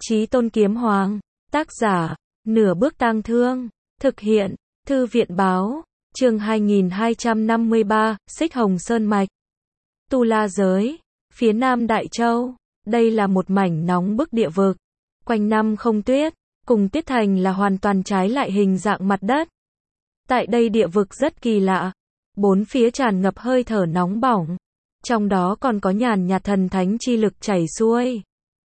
Chí Tôn Kiếm Hoàng, tác giả, Nửa Bước Tang Thương, thực hiện, Thư viện báo, chương 2253, Xích Hồng Sơn Mạch. Tu La Giới, phía nam Đại Châu, đây là một mảnh nóng bức địa vực, quanh năm không tuyết, cùng Tiết Thành là hoàn toàn trái lại hình dạng mặt đất. Tại đây địa vực rất kỳ lạ, bốn phía tràn ngập hơi thở nóng bỏng, trong đó còn có nhàn nhạt thần thánh chi lực chảy xuôi.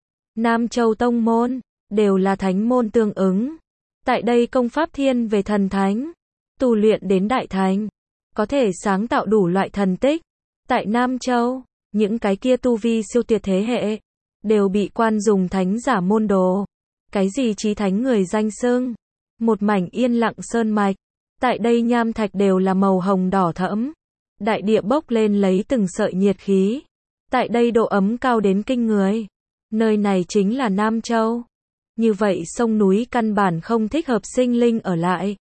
Nam Châu tông môn, đều là thánh môn tương ứng. Tại đây công pháp thiên về thần thánh, tu luyện đến đại thành, có thể sáng tạo đủ loại thần tích. Tại Nam Châu, những cái kia tu vi siêu tuyệt thế hệ, đều bị quan dùng thánh giả môn đồ. Cái gì chí thánh người danh xưng. Một mảnh yên lặng sơn mạch. Tại đây nham thạch đều là màu hồng đỏ thẫm. Đại địa bốc lên lấy từng sợi nhiệt khí. Tại đây độ ấm cao đến kinh người. Nơi này chính là Nam Châu. Như vậy sông núi căn bản không thích hợp sinh linh ở lại.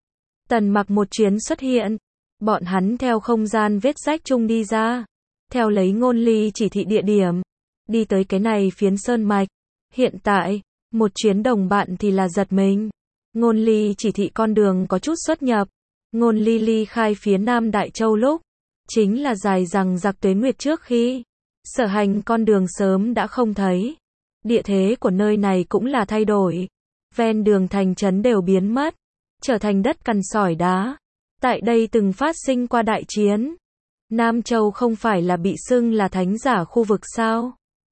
Tần Mặc một chuyến xuất hiện. Bọn hắn theo không gian vết rách chung đi ra. Theo lấy Ngôn Ly chỉ thị địa điểm. Đi tới cái này phiến sơn mạch. Hiện tại, một chuyến đồng bạn thì là giật mình. Ngôn Ly chỉ thị con đường có chút xuất nhập. Ngôn Ly ly khai phía Nam Đại Châu lúc, chính là dài rằng giặc tuế nguyệt trước khi. Sở hành con đường sớm đã không thấy. Địa thế của nơi này cũng là thay đổi. Ven đường thành trấn đều biến mất, trở thành đất cằn sỏi đá. Tại đây từng phát sinh qua đại chiến. Nam Châu không phải là bị xưng là thánh giả khu vực sao?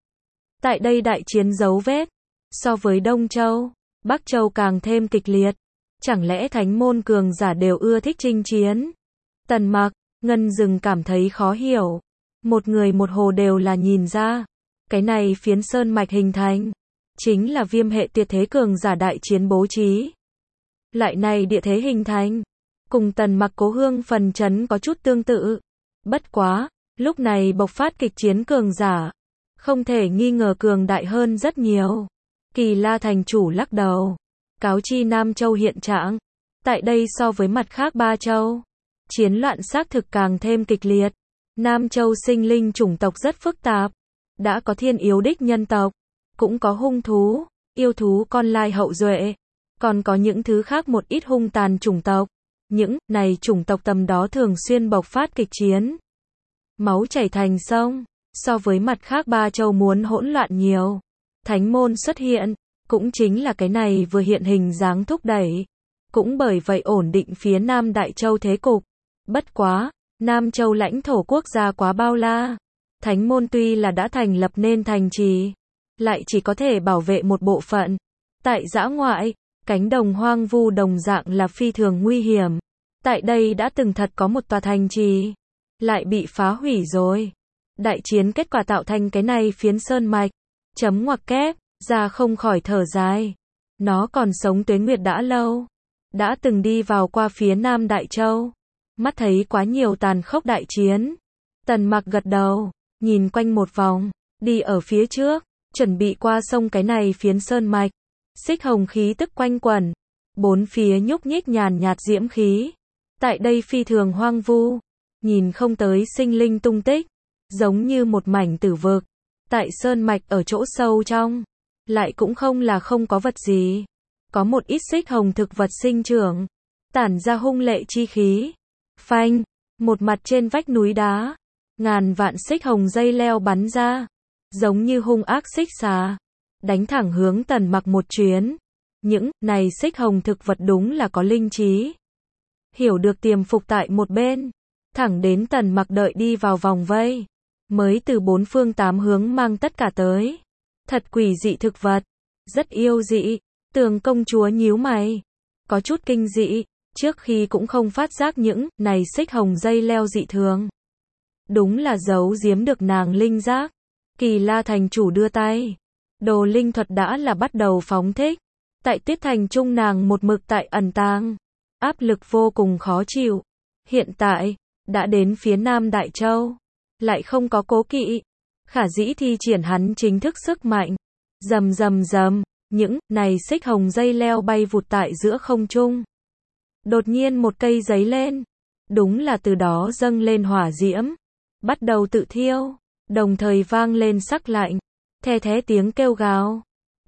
Tại đây đại chiến dấu vết, so với Đông Châu, Bắc Châu càng thêm kịch liệt. Chẳng lẽ thánh môn cường giả đều ưa thích chinh chiến? Tần Mặc, Ngân Dừng cảm thấy khó hiểu. Một người một hồ đều là nhìn ra. Cái này phiến sơn mạch hình thành, chính là viêm hệ tuyệt thế cường giả đại chiến bố trí. Lại này địa thế hình thành, cùng Tần Mặc Cố Hương phần trấn có chút tương tự. Bất quá, lúc này bộc phát kịch chiến cường giả, không thể nghi ngờ cường đại hơn rất nhiều. Kỳ La thành chủ lắc đầu, cáo chi Nam Châu hiện trạng. Tại đây so với mặt khác ba châu, chiến loạn xác thực càng thêm kịch liệt. Nam Châu sinh linh chủng tộc rất phức tạp. Đã có thiên yếu đích nhân tộc, cũng có hung thú, yêu thú con lai hậu duệ, còn có những thứ khác một ít hung tàn chủng tộc. Những này chủng tộc tầm đó thường xuyên bộc phát kịch chiến. Máu chảy thành sông, so với mặt khác ba châu muốn hỗn loạn nhiều. Thánh môn xuất hiện, cũng chính là cái này vừa hiện hình dáng thúc đẩy. Cũng bởi vậy ổn định phía Nam Đại Châu thế cục. Bất quá, Nam Châu lãnh thổ quốc gia quá bao la. Thánh môn tuy là đã thành lập nên thành trì, lại chỉ có thể bảo vệ một bộ phận. Tại dã ngoại, cánh đồng hoang vu đồng dạng là phi thường nguy hiểm. Tại đây đã từng thật có một tòa thành trì, lại bị phá hủy rồi. Đại chiến kết quả tạo thành cái này phiến sơn mạch. Chấm ngoặc kép, ra không khỏi thở dài. Nó còn sống tuế nguyệt đã lâu. Đã từng đi vào qua phía Nam Đại Châu. Mắt thấy quá nhiều tàn khốc đại chiến. Tần Mặc gật đầu, nhìn quanh một vòng, đi ở phía trước, chuẩn bị qua sông cái này phiến sơn mạch. Xích hồng khí tức quanh quẩn, bốn phía nhúc nhích nhàn nhạt diễm khí. Tại đây phi thường hoang vu, nhìn không tới sinh linh tung tích, giống như một mảnh tử vực. Tại sơn mạch ở chỗ sâu trong, lại cũng không là không có vật gì. Có một ít xích hồng thực vật sinh trưởng, tản ra hung lệ chi khí. Phanh, một mặt trên vách núi đá, ngàn vạn xích hồng dây leo bắn ra, giống như hung ác xích xà, đánh thẳng hướng Tần Mặc một chuyến. Những này xích hồng thực vật đúng là có linh trí, hiểu được tiềm phục tại một bên, thẳng đến Tần Mặc đợi đi vào vòng vây, mới từ bốn phương tám hướng mang tất cả tới. Thật quỷ dị thực vật, rất yêu dị. Tường công chúa nhíu mày, có chút kinh dị, trước khi cũng không phát giác những này xích hồng dây leo dị thường. Đúng là giấu giếm được nàng linh giác. Kỳ La thành chủ đưa tay, đồ linh thuật đã là bắt đầu phóng thích. Tại Tuyết Thành trung nàng một mực tại ẩn tàng, áp lực vô cùng khó chịu. Hiện tại, đã đến phía Nam Đại Châu, lại không có cố kỵ, khả dĩ thi triển hắn chính thức sức mạnh. Rầm rầm rầm, những này xích hồng dây leo bay vụt tại giữa không trung. Đột nhiên một cây giấy lên, đúng là từ đó dâng lên hỏa diễm, bắt đầu tự thiêu, đồng thời vang lên sắc lạnh, the thé tiếng kêu gào.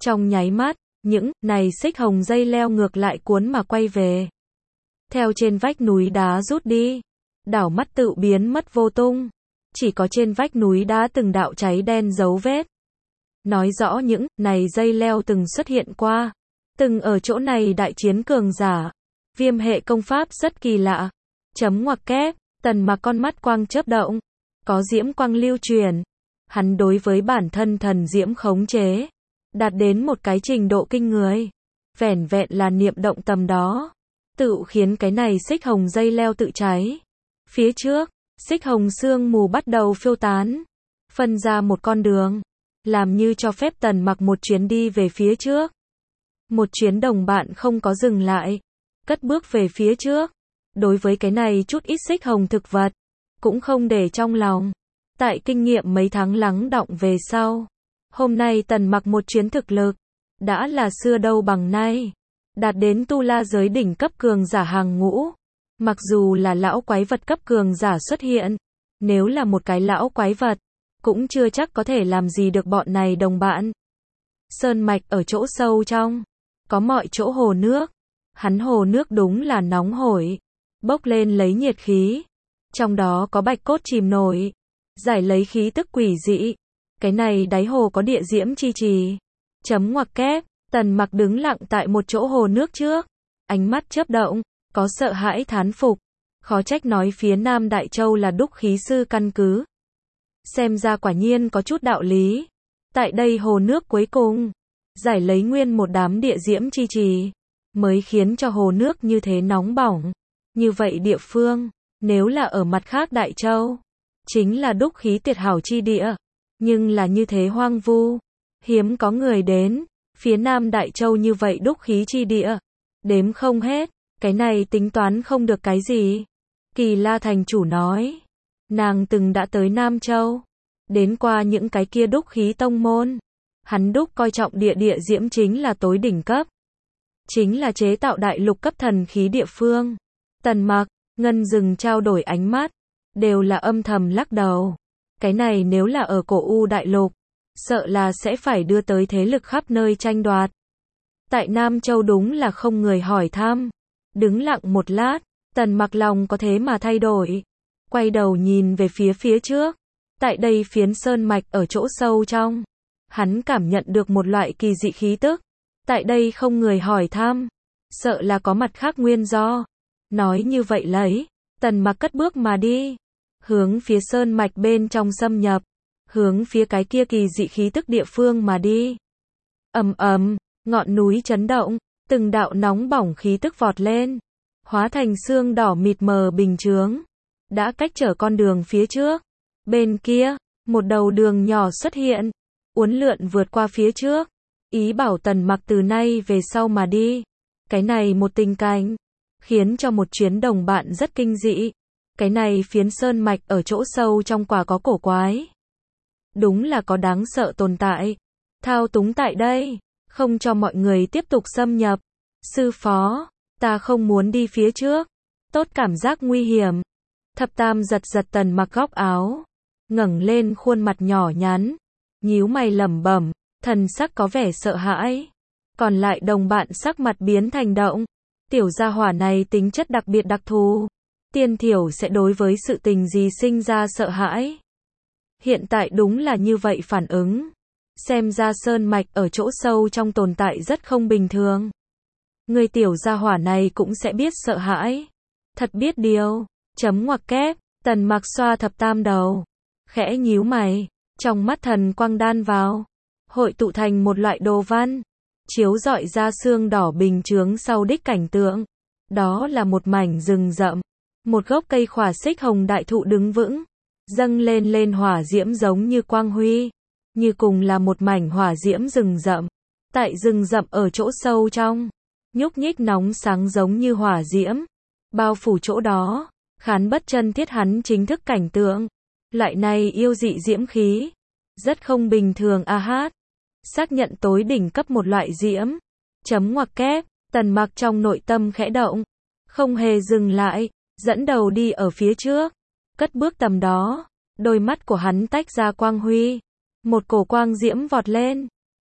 Trong nháy mắt, những này xích hồng dây leo ngược lại cuốn mà quay về. Theo trên vách núi đá rút đi, đảo mắt tự biến mất vô tung. Chỉ có trên vách núi đá từng đạo cháy đen dấu vết. Nói rõ những này dây leo từng xuất hiện qua. Từng ở chỗ này đại chiến cường giả. Viêm hệ công pháp rất kỳ lạ. Chấm ngoặc kép, Tần Mặc con mắt quang chớp động. Có diễm quang lưu truyền. Hắn đối với bản thân thần diễm khống chế. Đạt đến một cái trình độ kinh người. Vẻn vẹn là niệm động tầm đó. Tự khiến cái này xích hồng dây leo tự cháy. Phía trước, xích hồng sương mù bắt đầu phiêu tán. Phân ra một con đường. Làm như cho phép Tần Mặc một chuyến đi về phía trước. Một chuyến đồng bạn không có dừng lại. Cất bước về phía trước. Đối với cái này chút ít xích hồng thực vật. Cũng không để trong lòng. Tại kinh nghiệm mấy tháng lắng đọng về sau. Hôm nay Tần Mặc một chuyến thực lực. Đã là xưa đâu bằng nay. Đạt đến tu la giới đỉnh cấp cường giả hàng ngũ. Mặc dù là lão quái vật cấp cường giả xuất hiện. Nếu là một cái lão quái vật. Cũng chưa chắc có thể làm gì được bọn này đồng bạn. Sơn mạch ở chỗ sâu trong. Có mọi chỗ hồ nước. Hắn hồ nước đúng là nóng hổi. Bốc lên lấy nhiệt khí. Trong đó có bạch cốt chìm nổi. Giải lấy khí tức quỷ dị. Cái này đáy hồ có địa diễm chi trì. Chấm ngoặc kép. Tần Mặc đứng lặng tại một chỗ hồ nước trước. Ánh mắt chớp động. Có sợ hãi thán phục. Khó trách nói phía Nam Đại Châu là đúc khí sư căn cứ. Xem ra quả nhiên có chút đạo lý. Tại đây hồ nước cuối cùng. Giải lấy nguyên một đám địa diễm chi trì. Mới khiến cho hồ nước như thế nóng bỏng. Như vậy địa phương. Nếu là ở mặt khác Đại Châu. Chính là đúc khí tuyệt hảo chi địa. Nhưng là như thế hoang vu. Hiếm có người đến. Phía Nam Đại Châu như vậy đúc khí chi địa. Đếm không hết. Cái này tính toán không được cái gì. Kỳ La thành chủ nói. Nàng từng đã tới Nam Châu. Đến qua những cái kia đúc khí tông môn. Hắn đúc coi trọng địa diễm chính là tối đỉnh cấp. Chính là chế tạo đại lục cấp thần khí địa phương. Tần Mặc, Ngân dừng trao đổi ánh mắt. Đều là âm thầm lắc đầu. Cái này nếu là ở cổ U đại lục. Sợ là sẽ phải đưa tới thế lực khắp nơi tranh đoạt. Tại Nam Châu đúng là không người hỏi thăm. Đứng lặng một lát. Tần Mặc lòng có thế mà thay đổi. Quay đầu nhìn về phía trước. Tại đây phiến sơn mạch ở chỗ sâu trong. Hắn cảm nhận được một loại kỳ dị khí tức. Tại đây không người hỏi thăm. Sợ là có mặt khác nguyên do. Nói như vậy lấy. Tần Mặc cất bước mà đi. Hướng phía sơn mạch bên trong xâm nhập. Hướng phía cái kia kỳ dị khí tức địa phương mà đi. Ầm ầm, ngọn núi chấn động. Từng đạo nóng bỏng khí tức vọt lên. Hóa thành xương đỏ mịt mờ bình chướng. Đã cách trở con đường phía trước. Bên kia, một đầu đường nhỏ xuất hiện. Uốn lượn vượt qua phía trước. Ý bảo Tần Mặc từ nay về sau mà đi. Cái này một tình cảnh. Khiến cho một chuyến đồng bạn rất kinh dị. Cái này phiến sơn mạch ở chỗ sâu trong quả có cổ quái. Đúng là có đáng sợ tồn tại. Thao túng tại đây. Không cho mọi người tiếp tục xâm nhập. Sư phó, ta không muốn đi phía trước. Tốt cảm giác nguy hiểm. Thập Tam giật Tần Mặc góc áo. Ngẩng lên khuôn mặt nhỏ nhắn. Nhíu mày lẩm bẩm. Thần sắc có vẻ sợ hãi. Còn lại đồng bạn sắc mặt biến thành động. Tiểu gia hỏa này tính chất đặc biệt đặc thù. Tiên thiểu sẽ đối với sự tình gì sinh ra sợ hãi. Hiện tại đúng là như vậy phản ứng. Xem ra sơn mạch ở chỗ sâu trong tồn tại rất không bình thường. Người tiểu gia hỏa này cũng sẽ biết sợ hãi. Thật biết điều. Chấm ngoặc kép. Tần Mặc xoa Thập Tam đầu. Khẽ nhíu mày. Trong mắt thần quang đan vào. Hội tụ thành một loại đồ văn. Chiếu rọi ra xương đỏ bình chướng sau đích cảnh tượng. Đó là một mảnh rừng rậm. Một gốc cây khỏa xích hồng đại thụ đứng vững. Dâng lên hỏa diễm giống như quang huy. Như cùng là một mảnh hỏa diễm rừng rậm. Tại rừng rậm ở chỗ sâu trong. Nhúc nhích nóng sáng giống như hỏa diễm. Bao phủ chỗ đó. Khán bất chân thiết hắn chính thức cảnh tượng. Loại này yêu dị diễm khí. Rất không bình thường a hát. Xác nhận tối đỉnh cấp một loại diễm. Chấm ngoặc kép. Tần Mặc trong nội tâm khẽ động. Không hề dừng lại. Dẫn đầu đi ở phía trước. Cất bước tầm đó. Đôi mắt của hắn tách ra quang huy. Một cổ quang diễm vọt lên.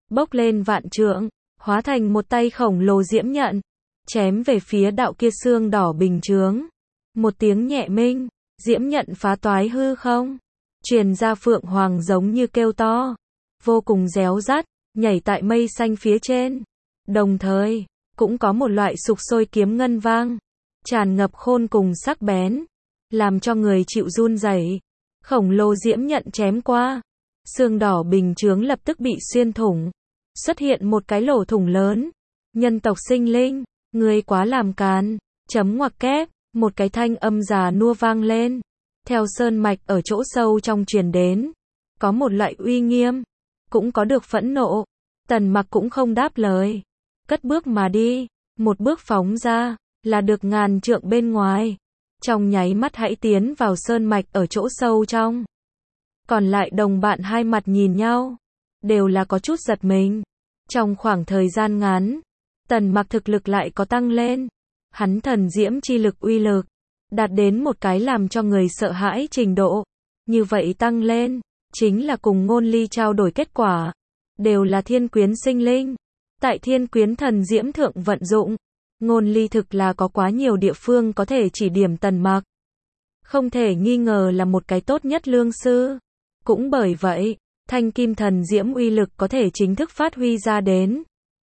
bốc lên vạn trượng, hóa thành một tay khổng lồ diễm nhận, chém về phía đạo kia xương đỏ bình chướng. Một tiếng nhẹ minh, diễm nhận phá toái hư không, truyền ra phượng hoàng giống như kêu to, vô cùng réo rắt, nhảy tại mây xanh phía trên. Đồng thời, cũng có một loại sục sôi kiếm ngân vang, tràn ngập khôn cùng sắc bén, làm cho người chịu run rẩy. Khổng lồ diễm nhận chém qua, xương đỏ bình chướng lập tức bị xuyên thủng, xuất hiện một cái lỗ thủng lớn. Nhân tộc sinh linh, ngươi quá làm càn, chấm ngoặc kép, một cái thanh âm già nua vang lên, theo sơn mạch ở chỗ sâu trong truyền đến, có một loại uy nghiêm, cũng có được phẫn nộ. Tần Mặc cũng không đáp lời, cất bước mà đi, một bước phóng ra, là được ngàn trượng bên ngoài, trong nháy mắt hãy tiến vào sơn mạch ở chỗ sâu trong. Còn lại đồng bạn hai mặt nhìn nhau, đều là có chút giật mình. Trong khoảng thời gian ngắn, Tần Mặc thực lực lại có tăng lên, hắn thần diễm chi lực uy lực, đạt đến một cái làm cho người sợ hãi trình độ. Như vậy tăng lên, chính là cùng Ngôn Ly trao đổi kết quả, đều là thiên quyến sinh linh. Tại thiên quyến thần diễm thượng vận dụng, Ngôn Ly thực là có quá nhiều địa phương có thể chỉ điểm Tần Mặc. Không thể nghi ngờ là một cái tốt nhất lương sư. Cũng bởi vậy, thanh kim thần diễm uy lực có thể chính thức phát huy ra đến.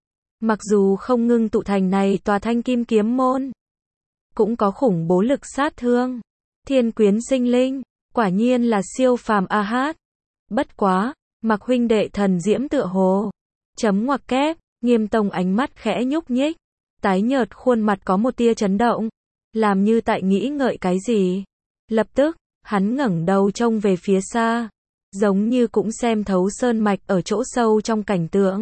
Mặc dù không ngưng tụ thành này tòa thanh kim kiếm môn, cũng có khủng bố lực sát thương. Thiên quyến sinh linh, quả nhiên là siêu phàm a hát. Bất quá, Mặc huynh đệ thần diễm tựa hồ. Chấm ngoặc kép, Nghiêm Tông ánh mắt khẽ nhúc nhích, tái nhợt khuôn mặt có một tia chấn động, làm như tại nghĩ ngợi cái gì. Lập tức, hắn ngẩng đầu trông về phía xa, giống như cũng xem thấu sơn mạch ở chỗ sâu trong cảnh tượng.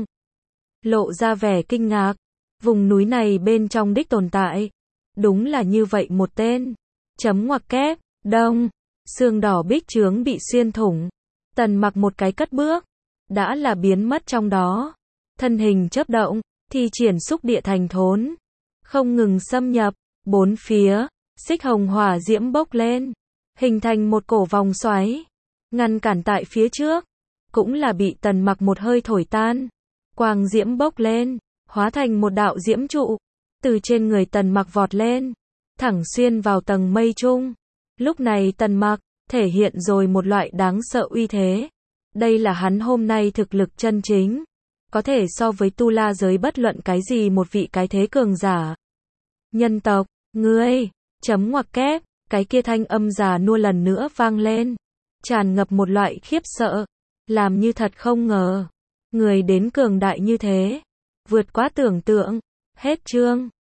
Lộ ra vẻ kinh ngạc, vùng núi này bên trong đích tồn tại, đúng là như vậy một tên. Chấm ngoặc kép, đông, xương đỏ bích chướng bị xuyên thủng. Tần Mặc một cái cất bước, đã là biến mất trong đó. Thân hình chớp động, thi triển xúc địa thành thốn, không ngừng xâm nhập, bốn phía, xích hồng hỏa diễm bốc lên, hình thành một cổ vòng xoáy, ngăn cản tại phía trước, cũng là bị Tần Mặc một hơi thổi tan. Quang diễm bốc lên, hóa thành một đạo diễm trụ, từ trên người Tần Mặc vọt lên, thẳng xuyên vào tầng mây trung. Lúc này Tần Mặc thể hiện rồi một loại đáng sợ uy thế. Đây là hắn hôm nay thực lực chân chính, có thể so với tu la giới bất luận cái gì một vị cái thế cường giả. Nhân tộc, ngươi, chấm ngoặc kép, cái kia thanh âm già nua lần nữa vang lên, tràn ngập một loại khiếp sợ, làm như thật không ngờ, người đến cường đại như thế, vượt quá tưởng tượng. Hết chương.